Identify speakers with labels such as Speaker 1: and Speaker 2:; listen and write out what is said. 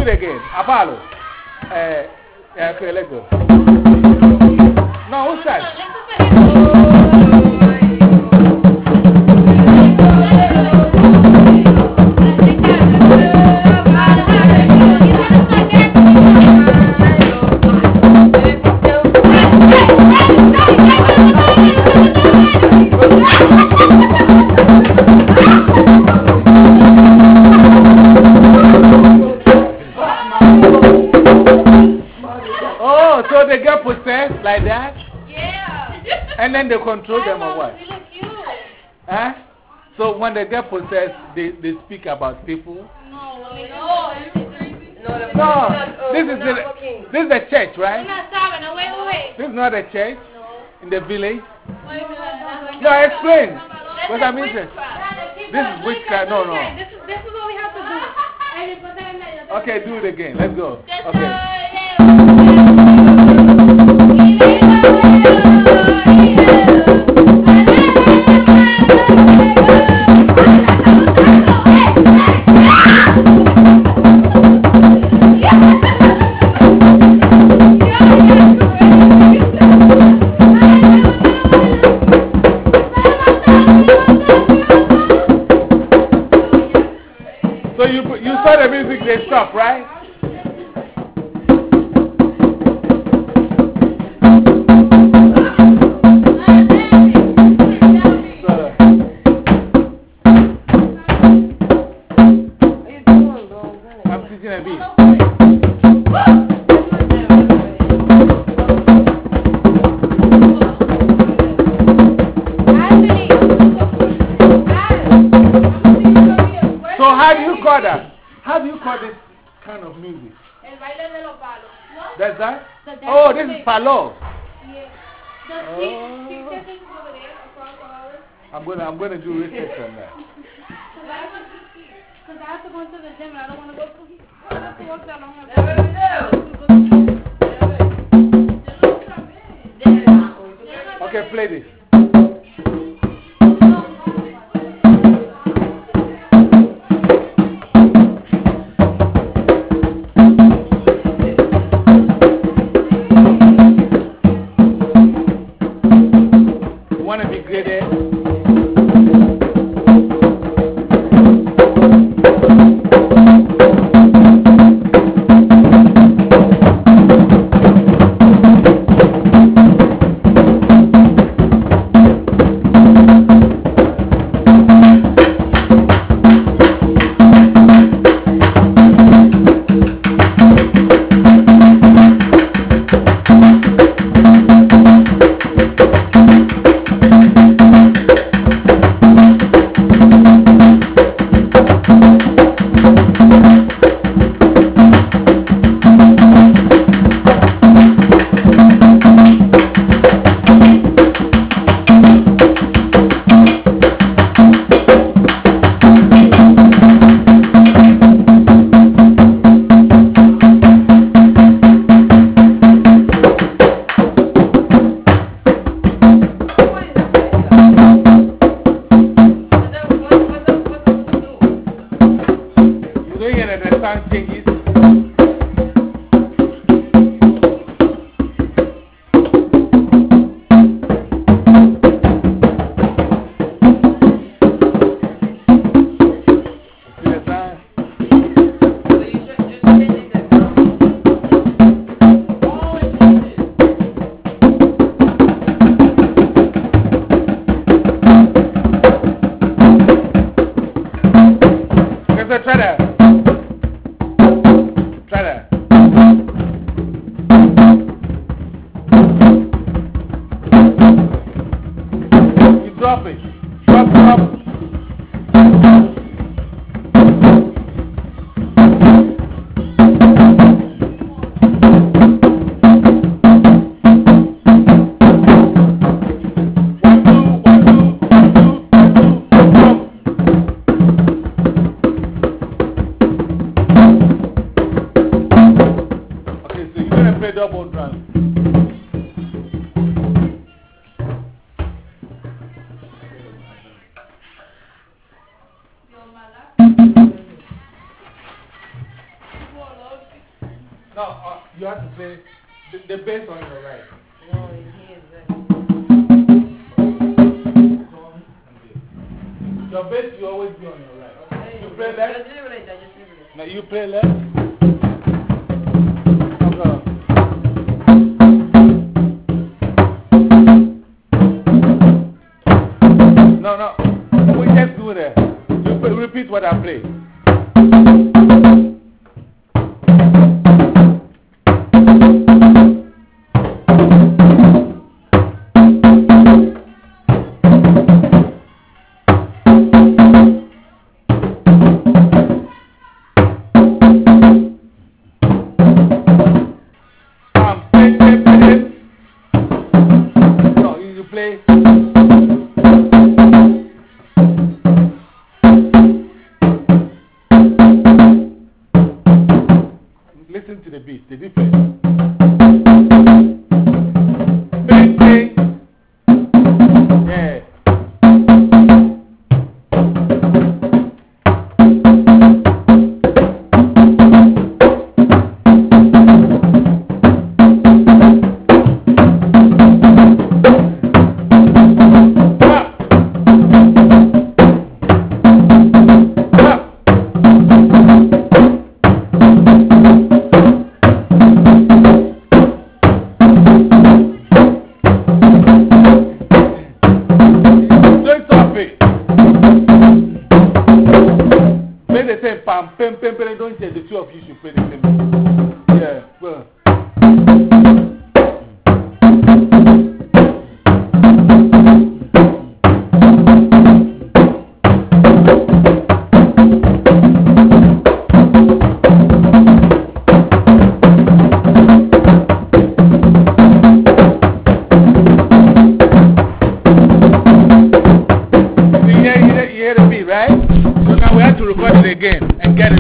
Speaker 1: it again. Apollo. Yeah, okay, let's go. No, who's that? Oh, so they get possessed like that?
Speaker 2: Yeah.
Speaker 1: And then they control them or what?
Speaker 2: Really cute.
Speaker 1: Huh? So when they get possessed, they speak about people?
Speaker 2: No,
Speaker 1: this is the church, right?
Speaker 2: Wait.
Speaker 1: This is not a church?
Speaker 2: No.
Speaker 1: In the village?
Speaker 2: Wait.
Speaker 1: No, explain. Because I'm interested.
Speaker 2: This
Speaker 1: This is witchcraft. No.
Speaker 2: This is what we have to do.
Speaker 1: Okay, do it again. Let's go. So you saw the music, they stop, right? I'm teaching a beat. So how do you call that? How do you call this kind of music?
Speaker 2: El baile de los palos.
Speaker 1: That's that? Oh, this is palo.
Speaker 2: Yeah.
Speaker 1: I'm gonna do research on that.
Speaker 2: Because I have to go into the gym and I don't want to go to I have to walk that long.
Speaker 1: Okay, play this. You want to be graded? Try that. Try that. You drop it. Drop. Double drum. No, you have to play the bass on your right.
Speaker 2: No, he is there.
Speaker 1: Your bass will always be on your right.
Speaker 2: Okay.
Speaker 1: You play left?
Speaker 2: Just leave it. Just leave it.
Speaker 1: No, you play left? Okay. No. We just do that. You play, repeat what I play. No, you play. Listen to the beat, the difference. Bang, bang. Yeah. Play the same pam, pam, pam, pam, don't change. The two of you should play the same. Yeah, well. You hear the beat, right? So now we have to record it again and get it.